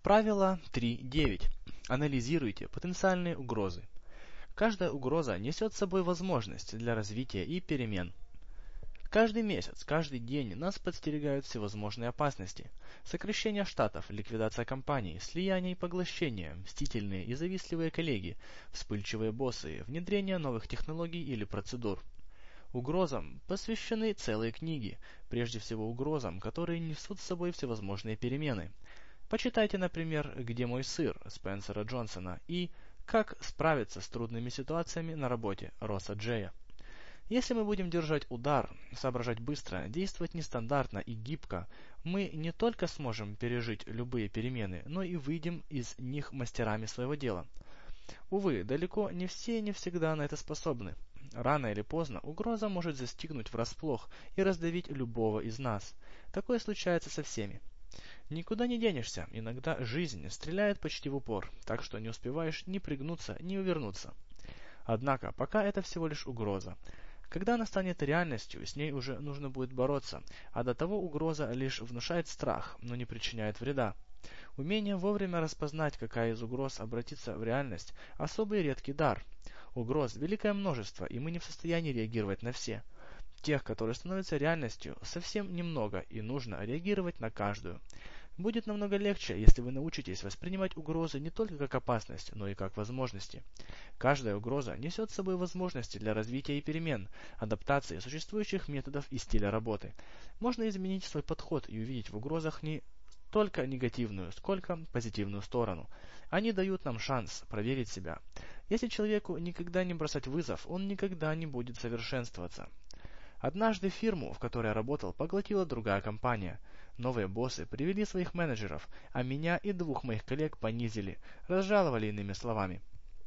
Правило 3.9. Анализируйте потенциальные угрозы. Каждая угроза несет с собой возможность для развития и перемен. Каждый месяц, каждый день нас подстерегают всевозможные опасности. Сокращение штатов, ликвидация компаний, слияние и поглощение, мстительные и завистливые коллеги, вспыльчивые боссы, внедрение новых технологий или процедур. Угрозам посвящены целые книги, прежде всего угрозам, которые несут с собой всевозможные перемены. Почитайте, например, «Где мой сыр» Спенсера Джонсона и «Как справиться с трудными ситуациями на работе» Росса Джея. Если мы будем держать удар, соображать быстро, действовать нестандартно и гибко, мы не только сможем пережить любые перемены, но и выйдем из них мастерами своего дела. Увы, далеко не все не всегда на это способны. Рано или поздно угроза может застигнуть врасплох и раздавить любого из нас. Такое случается со всеми. Никуда не денешься, иногда жизнь стреляет почти в упор, так что не успеваешь ни пригнуться, ни увернуться. Однако, пока это всего лишь угроза. Когда она станет реальностью, с ней уже нужно будет бороться, а до того угроза лишь внушает страх, но не причиняет вреда. Умение вовремя распознать, какая из угроз обратится в реальность – особый редкий дар. Угроз великое множество, и мы не в состоянии реагировать на все. Тех, которые становятся реальностью, совсем немного, и нужно реагировать на каждую. Будет намного легче, если вы научитесь воспринимать угрозы не только как опасность, но и как возможности. Каждая угроза несет с собой возможности для развития и перемен, адаптации существующих методов и стиля работы. Можно изменить свой подход и увидеть в угрозах не только негативную, сколько позитивную сторону. Они дают нам шанс проверить себя. Если человеку никогда не бросать вызов, он никогда не будет совершенствоваться. Однажды фирму, в которой я работал, поглотила другая компания. Новые боссы привели своих менеджеров, а меня и двух моих коллег понизили, разжаловали иными словами.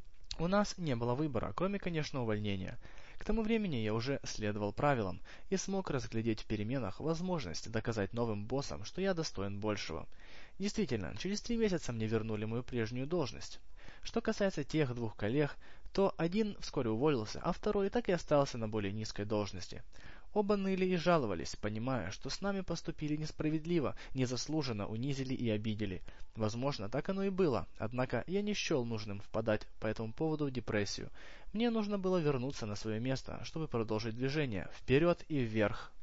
У нас не было выбора, кроме, конечно, увольнения. К тому времени я уже следовал правилам и смог разглядеть в переменах возможность доказать новым боссам, что я достоин большего. Действительно, через 3 месяца мне вернули мою прежнюю должность. Что касается тех двух коллег, то один вскоре уволился, а второй так и остался на более низкой должности. Оба ныли и жаловались, понимая, что с нами поступили несправедливо, незаслуженно унизили и обидели. Возможно, так оно и было, однако я не счел нужным впадать по этому поводу в депрессию. Мне нужно было вернуться на свое место, чтобы продолжить движение вперед и вверх.